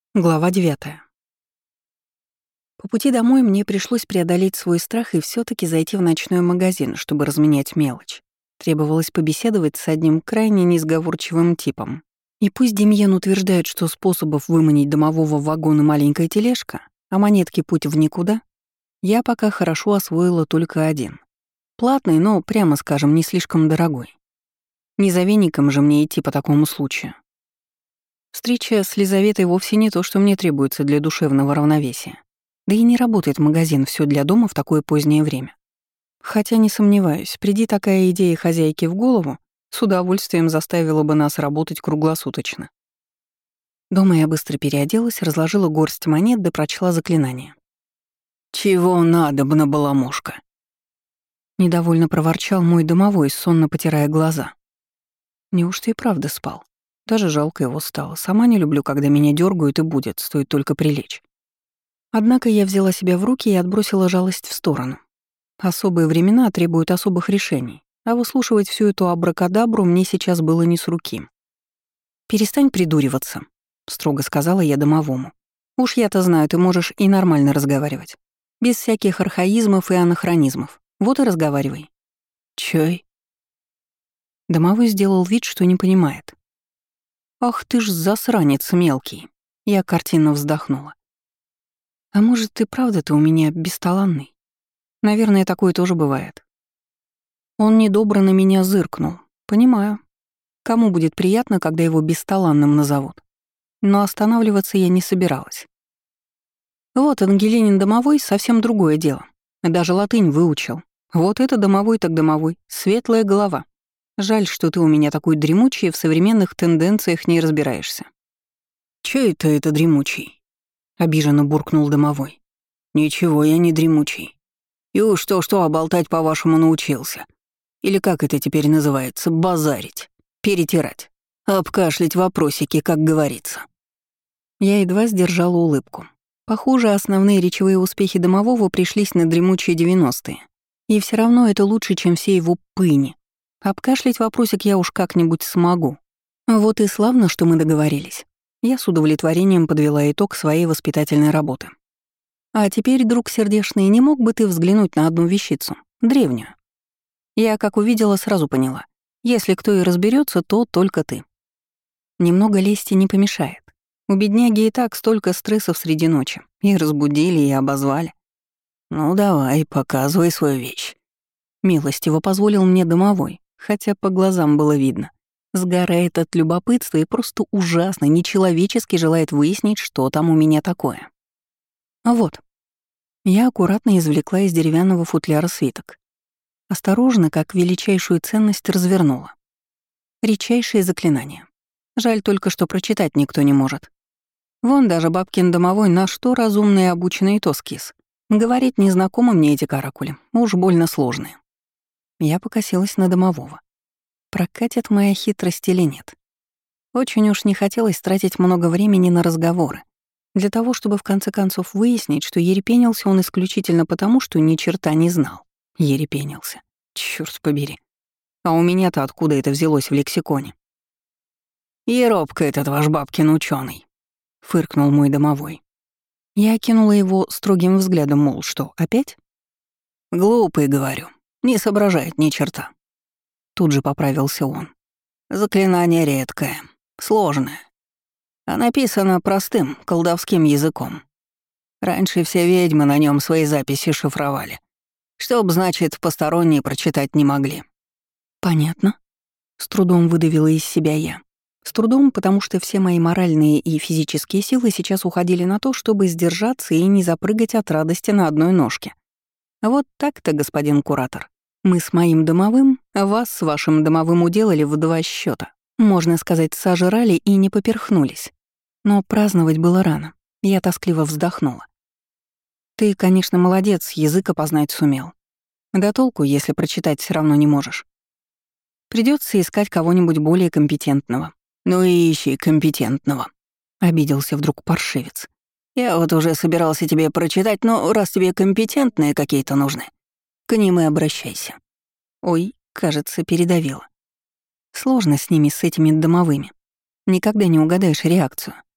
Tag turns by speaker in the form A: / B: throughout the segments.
A: Глава 9. По пути домой мне пришлось преодолеть свой страх и все таки зайти в ночной магазин, чтобы разменять мелочь. Требовалось побеседовать с одним крайне несговорчивым типом. И пусть Демьен утверждает, что способов выманить домового в вагон и маленькая тележка, а монетки путь в никуда, я пока хорошо освоила только один. Платный, но, прямо скажем, не слишком дорогой. Не за веником же мне идти по такому случаю. Встреча с Лизаветой вовсе не то, что мне требуется для душевного равновесия. Да и не работает магазин «Всё для дома» в такое позднее время. Хотя не сомневаюсь, приди такая идея хозяйки в голову, с удовольствием заставила бы нас работать круглосуточно. Дома я быстро переоделась, разложила горсть монет да прочла заклинание.
B: «Чего надобно, баламушка?»
A: Недовольно проворчал мой домовой, сонно потирая глаза. Неужто и правда спал? Даже жалко его стало. Сама не люблю, когда меня дергают и будят, стоит только прилечь. Однако я взяла себя в руки и отбросила жалость в сторону. Особые времена требуют особых решений, а выслушивать всю эту абракадабру мне сейчас было не с руки. «Перестань придуриваться», — строго сказала я домовому. «Уж я-то знаю, ты можешь и нормально разговаривать. Без всяких архаизмов и анахронизмов. Вот и разговаривай».
B: «Чай?»
A: Домовой сделал вид, что не понимает. «Ах ты ж засранец мелкий!» Я картинно вздохнула. «А может, ты правда-то у меня бесталанный? Наверное, такое тоже бывает». Он недобро на меня зыркнул. Понимаю. Кому будет приятно, когда его бесталанным назовут? Но останавливаться я не собиралась. Вот Ангелинин домовой — совсем другое дело. Даже латынь выучил. Вот это домовой так домовой, светлая голова. Жаль, что ты у меня такой дремучий и в современных тенденциях не разбираешься.
B: «Чё это дремучий?» — обиженно буркнул домовой. «Ничего, я не дремучий. И уж что, а болтать по-вашему научился. Или как это теперь называется, базарить, перетирать, обкашлять вопросики, как говорится».
A: Я едва сдержала улыбку. Похоже, основные речевые успехи домового пришлись на дремучие 90-е. И все равно это лучше, чем все его пыни. Обкашлять вопросик я уж как-нибудь смогу. Вот и славно, что мы договорились. Я с удовлетворением подвела итог своей воспитательной работы. А теперь, друг сердечный, не мог бы ты взглянуть на одну вещицу, древнюю? Я, как увидела, сразу поняла. Если кто и разберется, то только ты. Немного лести не помешает. У бедняги и так столько стрессов среди ночи. И разбудили, и обозвали.
B: «Ну давай, показывай свою вещь».
A: Милостиво позволил мне домовой, хотя по глазам было видно. Сгорает от любопытства и просто ужасно, нечеловечески желает выяснить, что там у меня такое. Вот. Я аккуратно извлекла из деревянного футляра свиток. Осторожно, как величайшую ценность, развернула. Редчайшее заклинание. Жаль только, что прочитать никто не может. Вон даже бабкин домовой на что разумный и обученный и то скис. Говорит, незнакомы мне эти каракули, уж больно сложные. Я покосилась на домового. Прокатит моя хитрость или нет? Очень уж не хотелось тратить много времени на разговоры, для того, чтобы в конце концов выяснить, что ерепенился он исключительно потому, что ни черта не знал. Ерепенился. Чёрт побери. А у меня-то откуда это взялось в лексиконе?
B: «Еробка этот ваш бабкин учёный», — фыркнул мой домовой.
A: Я окинула его строгим взглядом, мол, что, опять?
B: «Глупый, говорю, не соображает ни черта».
A: Тут же поправился он.
B: «Заклинание редкое, сложное, а написано простым колдовским языком. Раньше все ведьмы на нем свои записи шифровали, чтоб, значит, посторонние прочитать не могли».
A: «Понятно», — с трудом выдавила из себя я. С трудом, потому что все мои моральные и физические силы сейчас уходили на то, чтобы сдержаться и не запрыгать от радости на одной ножке. Вот так-то, господин куратор. Мы с моим домовым, вас с вашим домовым уделали в 2 счета. Можно сказать, сожрали и не поперхнулись. Но праздновать было рано. Я тоскливо вздохнула. Ты, конечно, молодец, язык опознать сумел. Да толку, если прочитать все равно не можешь. Придется искать кого-нибудь более компетентного.
B: «Ну и ищи компетентного»,
A: — обиделся вдруг паршивец.
B: «Я вот уже собирался тебе прочитать, но раз тебе компетентные какие-то нужны, к ним и обращайся».
A: Ой, кажется, передавила. Сложно с ними, с этими домовыми. Никогда не угадаешь реакцию.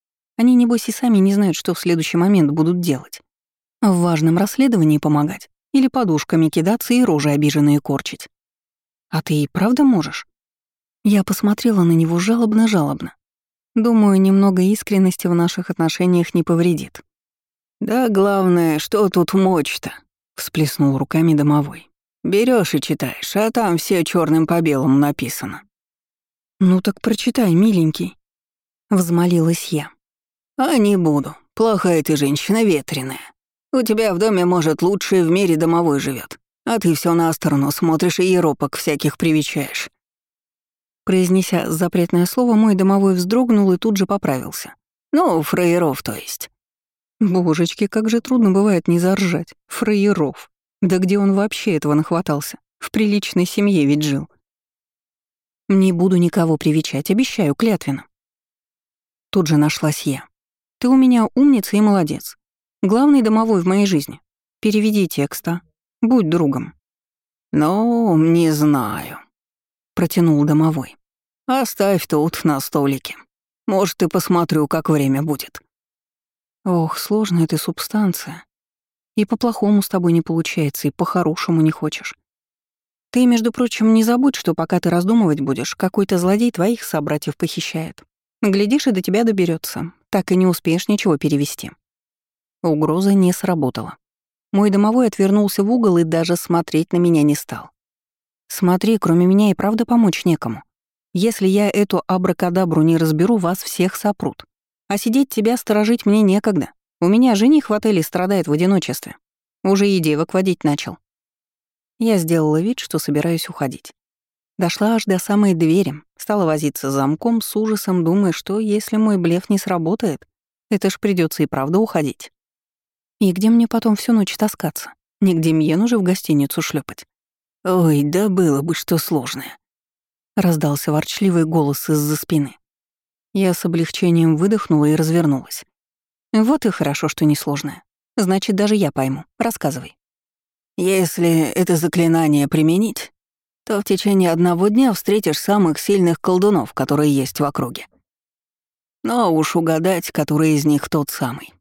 A: Они, небось, и сами не знают, что в следующий момент будут делать. В важном расследовании помогать или подушками кидаться и рожи обиженные корчить. А ты и правда можешь? Я посмотрела на него жалобно-жалобно. Думаю, немного искренности в наших отношениях не повредит. «Да главное, что тут мочь-то?» — всплеснул руками домовой. Берешь и читаешь, а там все черным по белому написано».
B: «Ну так прочитай, миленький», — взмолилась я.
A: «А не буду. Плохая ты женщина, ветреная. У тебя в доме, может, лучший в мире домовой живет, а ты все на сторону смотришь и еропок всяких привечаешь». Произнеся запретное слово, мой домовой вздрогнул и тут же поправился. «Ну, фраеров, то есть». Божечки, как же трудно бывает не заржать. Фраеров. Да где он вообще этого нахватался? В приличной семье ведь жил. Не буду никого привечать, обещаю, клятвенно. Тут же нашлась я. Ты у меня умница и молодец. Главный домовой в моей жизни. Переведи текст, а? Будь другом. Ну, не знаю, протянул домовой. Оставь тут на столике. Может, и посмотрю, как время будет. Ох, сложная ты субстанция. И по-плохому с тобой не получается, и по-хорошему не хочешь. Ты, между прочим, не забудь, что пока ты раздумывать будешь, какой-то злодей твоих собратьев похищает. Глядишь, и до тебя доберется. Так и не успеешь ничего перевести. Угроза не сработала. Мой домовой отвернулся в угол и даже смотреть на меня не стал. Смотри, кроме меня и правда помочь некому. Если я эту абракадабру не разберу, вас всех сопрут. А сидеть тебя сторожить мне некогда. У меня жених в отеле страдает в одиночестве. Уже и девок водить начал. Я сделала вид, что собираюсь уходить. Дошла аж до самой двери, стала возиться с замком с ужасом, думая, что если мой блеф не сработает, это ж придется и правда уходить. И где мне потом всю ночь таскаться? Не к Демьену же в гостиницу шлепать. «Ой, да было бы что сложное», — раздался ворчливый голос из-за спины. Я с облегчением выдохнула и развернулась. Вот и хорошо, что несложное. Значит, даже я пойму. Рассказывай. Если это заклинание применить, то в течение одного дня встретишь самых сильных колдунов, которые есть в округе. Но уж угадать, который из них тот самый.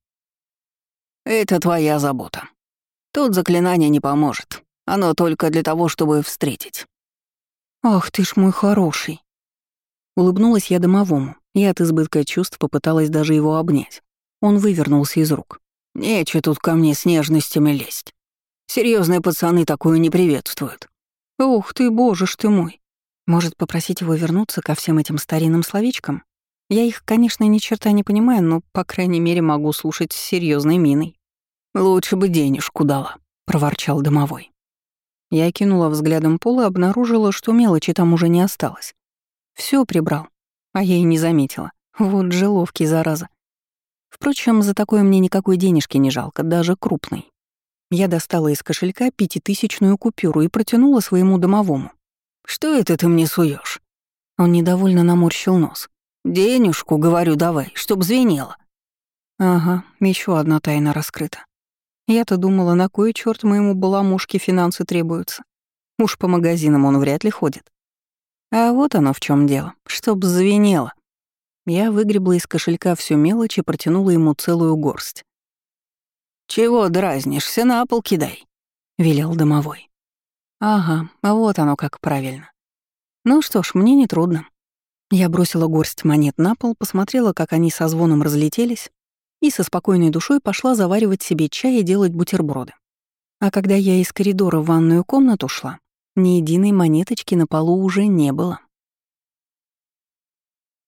A: Это твоя забота. Тут заклинание не поможет. Оно только для того, чтобы встретить. Ах ты ж мой хороший. Улыбнулась я домовому, и от избытка чувств попыталась даже его обнять. Он вывернулся из рук. «Нечего тут ко мне с нежностями лезть. Серьезные пацаны такое не приветствуют». «Ух ты, боже ж ты мой!» Может, попросить его вернуться ко всем этим старинным словечкам? Я их, конечно, ни черта не понимаю, но, по крайней мере, могу слушать с серьезной миной. «Лучше бы денежку дала», — проворчал домовой. Я кинула взглядом пол и обнаружила, что мелочи там уже не осталось. Все прибрал, а я и не заметила. Вот же ловкий, зараза. Впрочем, за такое мне никакой денежки не жалко, даже крупной. Я достала из кошелька 5000-ную купюру и протянула своему домовому. «Что это ты мне суешь? Он недовольно наморщил нос. «Денежку, говорю, давай, чтоб звенело». Ага, еще одна тайна раскрыта. Я-то думала, на кой черт моему баламушке финансы требуются. Уж по магазинам он вряд ли ходит. А вот оно в чем дело, чтоб звенело. Я выгребла из кошелька всю мелочь и протянула ему целую горсть. «Чего дразнишься, на пол кидай», — велел домовой. «Ага, а вот оно как правильно. Ну что ж, мне нетрудно». Я бросила горсть монет на пол, посмотрела, как они со звоном разлетелись, и со спокойной душой пошла заваривать себе чай и делать бутерброды. А когда я из коридора в ванную комнату шла, ни единой монеточки на полу уже не было.